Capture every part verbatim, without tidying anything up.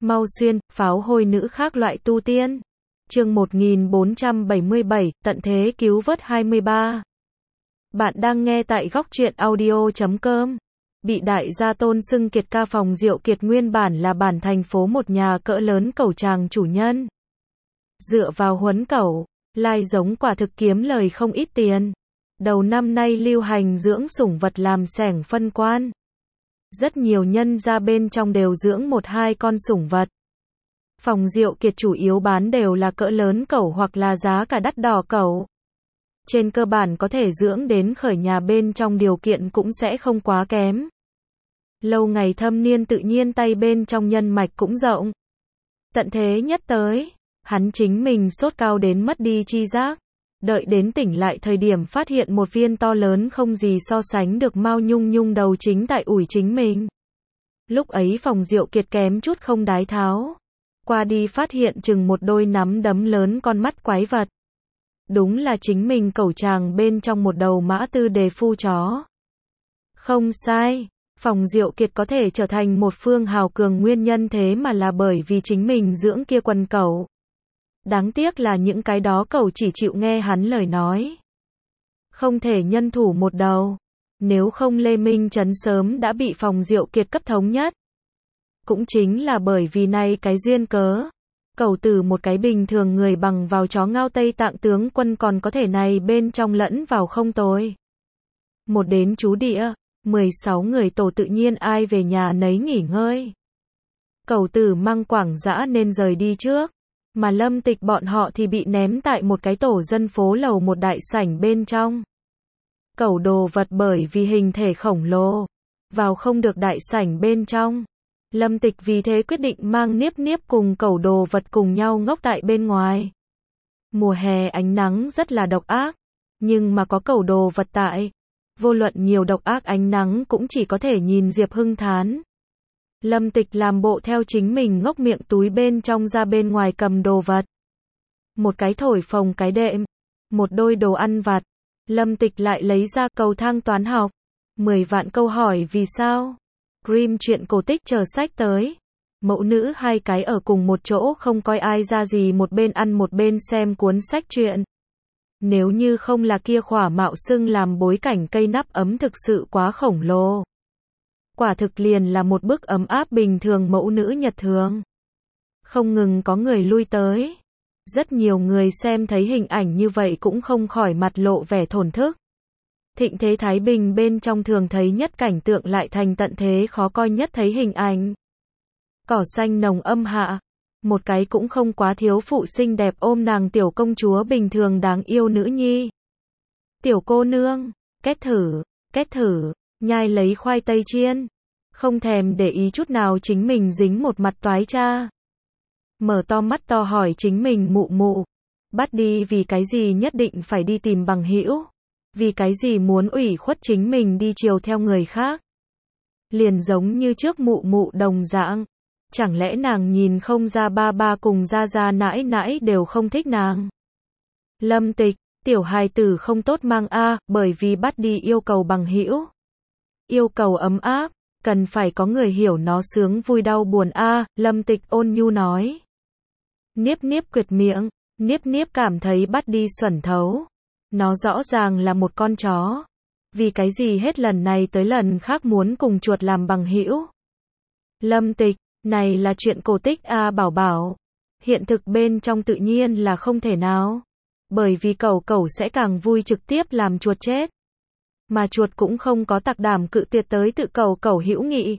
Mau xuyên, pháo hôi nữ khác loại tu tiên. Chương một nghìn bốn trăm bảy mươi bảy, tận thế cứu vớt hai mươi ba. Bạn đang nghe tại góc truyện audio chấm com. Bị đại gia tôn xưng Kiệt ca phòng Diệu Kiệt nguyên bản là bản thành phố một nhà cỡ lớn cẩu tràng chủ nhân. Dựa vào huấn cẩu, lai giống quả thực kiếm lời không ít tiền. Đầu năm nay lưu hành dưỡng sủng vật làm xẻng phân quan. Rất nhiều nhân gia bên trong đều dưỡng một hai con sủng vật. Phòng Diệu Kiệt chủ yếu bán đều là cỡ lớn cẩu hoặc là giá cả đắt đỏ cẩu. Trên cơ bản có thể dưỡng đến khởi nhà bên trong điều kiện cũng sẽ không quá kém. Lâu ngày thâm niên tự nhiên tay bên trong nhân mạch cũng rộng. Tận thế nhất tới, hắn chính mình sốt cao đến mất đi chi giác. Đợi đến tỉnh lại thời điểm phát hiện một viên to lớn không gì so sánh được Mao Nhung Nhung đầu chính tại ủi chính mình. Lúc ấy phòng Diệu Kiệt kém chút không đái tháo. Qua đi phát hiện chừng một đôi nắm đấm lớn con mắt quái vật. Đúng là chính mình cẩu tràng bên trong một đầu mã tư đề phu chó. Không sai, phòng Diệu Kiệt có thể trở thành một phương hào cường nguyên nhân thế mà là bởi vì chính mình dưỡng kia quần cẩu. Đáng tiếc là những cái đó cẩu chỉ chịu nghe hắn lời nói. Không thể nhân thủ một đầu. Nếu không Lê Minh Trấn sớm đã bị phòng Diệu Kiệt cấp thống nhất. Cũng chính là bởi vì này cái duyên cớ. Cẩu từ một cái bình thường người bằng vào chó ngao Tây Tạng tướng quân còn có thể này bên trong lẫn vào không tồi. Một đến chú địa, mười sáu người tổ tự nhiên ai về nhà nấy nghỉ ngơi. Cẩu tử mang quảng dã nên rời đi trước. Mà Lâm Tịch bọn họ thì bị ném tại một cái tổ dân phố lầu một đại sảnh bên trong. Cẩu đồ vật bởi vì hình thể khổng lồ, vào không được đại sảnh bên trong. Lâm Tịch vì thế quyết định mang Niếp Niếp cùng cẩu đồ vật cùng nhau ngốc tại bên ngoài. Mùa hè ánh nắng rất là độc ác, nhưng mà có cẩu đồ vật tại. Vô luận nhiều độc ác ánh nắng cũng chỉ có thể nhìn Diệp Hưng thán. Lâm Tịch làm bộ theo chính mình ngốc miệng túi bên trong ra bên ngoài cầm đồ vật. Một cái thổi phồng cái đệm, một đôi đồ ăn vặt. Lâm Tịch lại lấy ra cầu thang toán học. Mười vạn câu hỏi vì sao. Grimm chuyện cổ tích chờ sách tới. Mẫu nữ hai cái ở cùng một chỗ không coi ai ra gì một bên ăn một bên xem cuốn sách truyện. Nếu như không là kia khỏa mạo xưng làm bối cảnh cây nắp ấm thực sự quá khổng lồ. Quả thực liền là một bức ấm áp bình thường mẫu nữ nhật thường. Không ngừng có người lui tới. Rất nhiều người xem thấy hình ảnh như vậy cũng không khỏi mặt lộ vẻ thổn thức. Thịnh thế Thái Bình bên trong thường thấy nhất cảnh tượng lại thành tận thế khó coi nhất thấy hình ảnh. Cỏ xanh nồng âm hạ. Một cái cũng không quá thiếu phụ xinh đẹp ôm nàng tiểu công chúa bình thường đáng yêu nữ nhi. Tiểu cô nương, kết thử, kết thử. Nhai lấy khoai tây chiên, không thèm để ý chút nào chính mình dính một mặt toái cha. Mở to mắt to hỏi chính mình mụ mụ, bắt đi vì cái gì nhất định phải đi tìm bằng hữu, vì cái gì muốn ủy khuất chính mình đi chiều theo người khác. Liền giống như trước mụ mụ đồng dạng, chẳng lẽ nàng nhìn không ra ba ba cùng gia gia nãi nãi đều không thích nàng. Lâm Tịch, tiểu hài tử không tốt mang a, bởi vì bắt đi yêu cầu bằng hữu. Yêu cầu ấm áp, cần phải có người hiểu nó sướng vui đau buồn a, à, Lâm Tịch ôn nhu nói. Niếp Niếp quyệt miệng, Niếp Niếp cảm thấy bắt đi xuẩn thấu. Nó rõ ràng là một con chó. Vì cái gì hết lần này tới lần khác muốn cùng chuột làm bằng hữu. Lâm Tịch, này là chuyện cổ tích a à, bảo bảo. Hiện thực bên trong tự nhiên là không thể nào. Bởi vì cẩu cẩu sẽ càng vui trực tiếp làm chuột chết. Mà chuột cũng không có tặc đảm cự tuyệt tới tự cầu cẩu hữu nghị.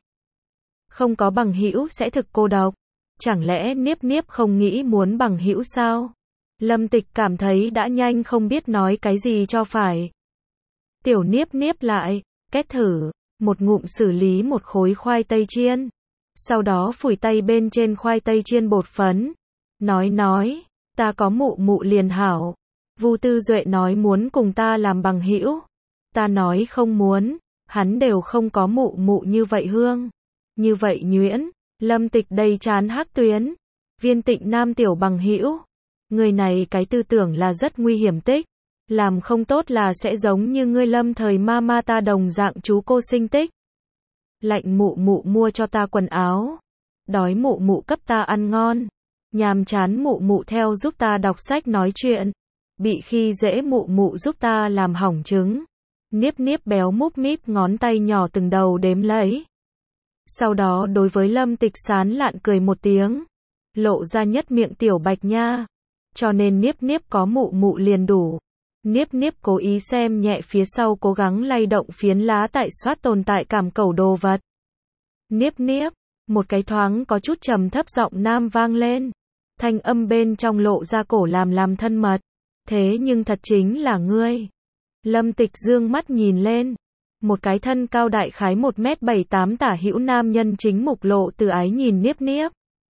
Không có bằng hữu sẽ thực cô độc. Chẳng lẽ Niếp Niếp không nghĩ muốn bằng hữu sao? Lâm Tịch cảm thấy đã nhanh không biết nói cái gì cho phải. Tiểu Niếp Niếp lại, kết thử, một ngụm xử lý một khối khoai tây chiên. Sau đó phủi tay bên trên khoai tây chiên bột phấn. Nói nói, ta có mụ mụ liền hảo. Vu Tư Duệ nói muốn cùng ta làm bằng hữu. Ta nói không muốn, hắn đều không có mụ mụ như vậy hương. Như vậy nhuyễn, Lâm Tịch đầy chán hắc tuyến. Viên Tịnh Nam tiểu bằng hữu. Người này cái tư tưởng là rất nguy hiểm tích. Làm không tốt là sẽ giống như ngươi Lâm thời ma ma ta đồng dạng chú cô sinh tích. Lạnh mụ mụ mua cho ta quần áo. Đói mụ mụ cấp ta ăn ngon. Nhàm chán mụ mụ theo giúp ta đọc sách nói chuyện. Bị khi dễ mụ mụ giúp ta làm hỏng trứng. Niếp niếp béo múp míp ngón tay nhỏ từng đầu đếm lấy. Sau đó đối với Lâm Tịch sán lạn cười một tiếng. Lộ ra nhất miệng tiểu bạch nha. Cho nên niếp niếp có mụ mụ liền đủ. Niếp niếp cố ý xem nhẹ phía sau cố gắng lay động phiến lá tại soát tồn tại cảm cẩu đồ vật. Niếp niếp, một cái thoáng có chút trầm thấp giọng nam vang lên. Thanh âm bên trong lộ ra cổ làm làm thân mật. Thế nhưng thật chính là ngươi. Lâm Tịch dương mắt nhìn lên. Một cái thân cao đại khái một mét bảy tám tả hữu nam nhân chính mục lộ từ ái nhìn niếp niếp.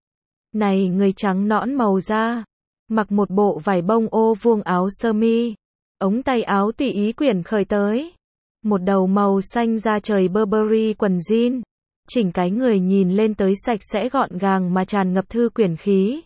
Này người trắng nõn màu da. Mặc một bộ vải bông ô vuông áo sơ mi. Ống tay áo tùy ý quyển khởi tới. Một đầu màu xanh da trời Burberry quần jean. Chỉnh cái người nhìn lên tới sạch sẽ gọn gàng mà tràn ngập thư quyển khí.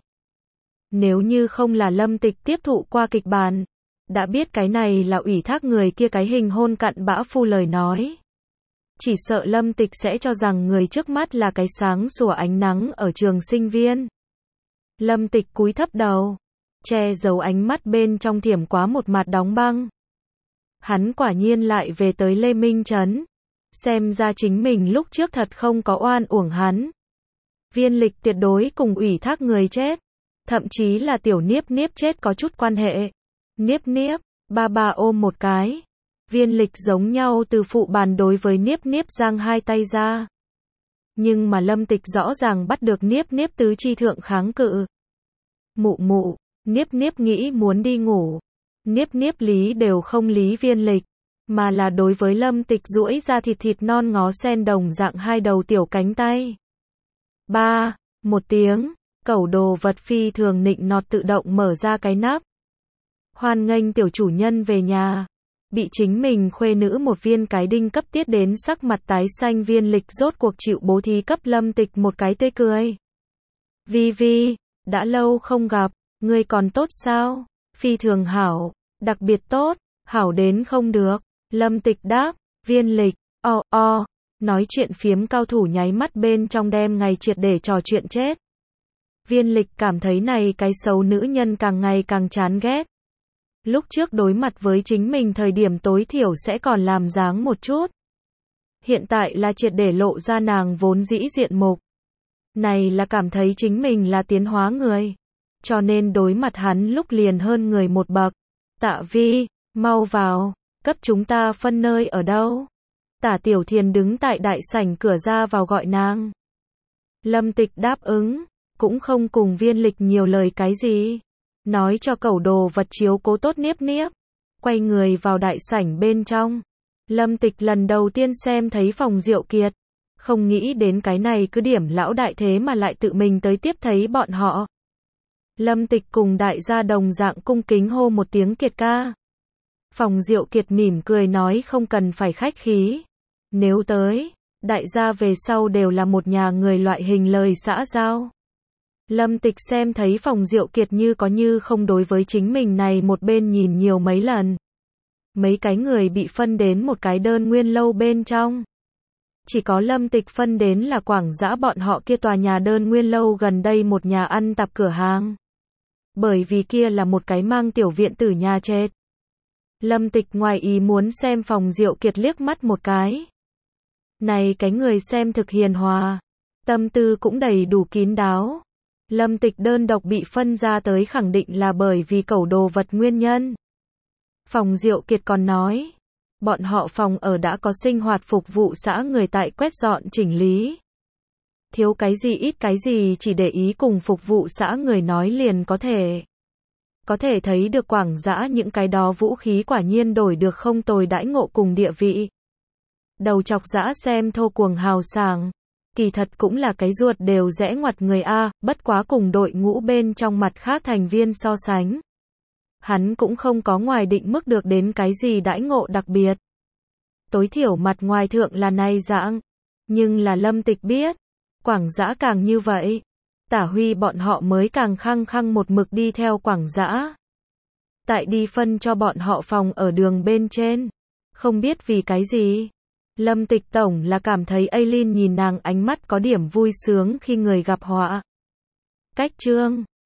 Nếu như không là Lâm Tịch tiếp thụ qua kịch bản, đã biết cái này là ủy thác người kia cái hình hôn cặn bã phu lời nói. Chỉ sợ Lâm Tịch sẽ cho rằng người trước mắt là cái sáng sủa ánh nắng ở trường sinh viên. Lâm Tịch cúi thấp đầu, che giấu ánh mắt bên trong thiểm quá một mặt đóng băng. Hắn quả nhiên lại về tới Lê Minh Trấn. Xem ra chính mình lúc trước thật không có oan uổng hắn. Viên Lịch tuyệt đối cùng ủy thác người chết. Thậm chí là tiểu niếp niếp chết có chút quan hệ. Niếp niếp, ba ba ôm một cái. Viên Lịch giống nhau từ phụ bàn đối với niếp niếp giang hai tay ra. Nhưng mà Lâm Tịch rõ ràng bắt được niếp niếp tứ chi thượng kháng cự. Mụ mụ, niếp niếp nghĩ muốn đi ngủ. Niếp niếp lý đều không lý Viên Lịch. Mà là đối với Lâm Tịch duỗi ra thịt thịt non ngó sen đồng dạng hai đầu tiểu cánh tay. Ba, một tiếng, cẩu đồ vật phi thường nịnh nọt tự động mở ra cái nắp. Hoan nghênh tiểu chủ nhân về nhà. Bị chính mình khuê nữ một viên cái đinh cấp tiết đến sắc mặt tái xanh Viên Lịch rốt cuộc chịu bố thí cấp Lâm Tịch một cái tê cười. Vi Vi, đã lâu không gặp, ngươi còn tốt sao? Phi thường hảo, đặc biệt tốt, hảo đến không được. Lâm Tịch đáp, Viên Lịch, o o, nói chuyện phiếm cao thủ nháy mắt bên trong đêm ngày triệt để trò chuyện chết. Viên Lịch cảm thấy này cái xấu nữ nhân càng ngày càng chán ghét. Lúc trước đối mặt với chính mình thời điểm tối thiểu sẽ còn làm dáng một chút. Hiện tại là triệt để lộ ra nàng vốn dĩ diện mục. Này là cảm thấy chính mình là tiến hóa người. Cho nên đối mặt hắn lúc liền hơn người một bậc. Tạ Vi, mau vào. Cấp chúng ta phân nơi ở đâu? Tả Tiểu Thiền đứng tại đại sảnh cửa ra vào gọi nàng. Lâm Tịch đáp ứng, cũng không cùng Viên Lịch nhiều lời cái gì. Nói cho cẩu đồ vật chiếu cố tốt niếp niếp. Quay người vào đại sảnh bên trong. Lâm Tịch lần đầu tiên xem thấy phòng Diệu Kiệt. Không nghĩ đến cái này cứ điểm lão đại thế mà lại tự mình tới tiếp thấy bọn họ. Lâm Tịch cùng đại gia đồng dạng cung kính hô một tiếng Kiệt ca. Phòng Diệu Kiệt mỉm cười nói không cần phải khách khí. Nếu tới, đại gia về sau đều là một nhà người loại hình lời xã giao. Lâm Tịch xem thấy Phòng Diệu Kiệt như có như không đối với chính mình này một bên nhìn nhiều mấy lần. Mấy cái người bị phân đến một cái đơn nguyên lâu bên trong. Chỉ có Lâm Tịch phân đến là Quảng Dã bọn họ kia tòa nhà đơn nguyên lâu gần đây một nhà ăn tạp cửa hàng. Bởi vì kia là một cái mang tiểu viện tử nhà trệt. Lâm Tịch ngoài ý muốn xem Phòng Diệu Kiệt liếc mắt một cái. Này cái người xem thực hiền hòa. Tâm tư cũng đầy đủ kín đáo. Lâm Tịch đơn độc bị phân ra tới khẳng định là bởi vì cẩu đồ vật nguyên nhân. Phòng Diệu Kiệt còn nói. Bọn họ phòng ở đã có sinh hoạt phục vụ xã người tại quét dọn chỉnh lý. Thiếu cái gì ít cái gì chỉ để ý cùng phục vụ xã người nói liền có thể. Có thể thấy được Quảng Dã những cái đó vũ khí quả nhiên đổi được không tồi đãi ngộ cùng địa vị. Đầu chọc dã xem thô cuồng hào sảng. Kỳ thật cũng là cái ruột đều rẽ ngoặt người A, bất quá cùng đội ngũ bên trong mặt khác thành viên so sánh. Hắn cũng không có ngoài định mức được đến cái gì đãi ngộ đặc biệt. Tối thiểu mặt ngoài thượng là này dạng. Nhưng là Lâm Tịch biết. Quảng Dã càng như vậy. Tả Huy bọn họ mới càng khăng khăng một mực đi theo Quảng Dã. Tại đi phân cho bọn họ phòng ở đường bên trên. Không biết vì cái gì. Lâm Tịch tổng là cảm thấy Aileen nhìn nàng ánh mắt có điểm vui sướng khi người gặp họa. Cách chương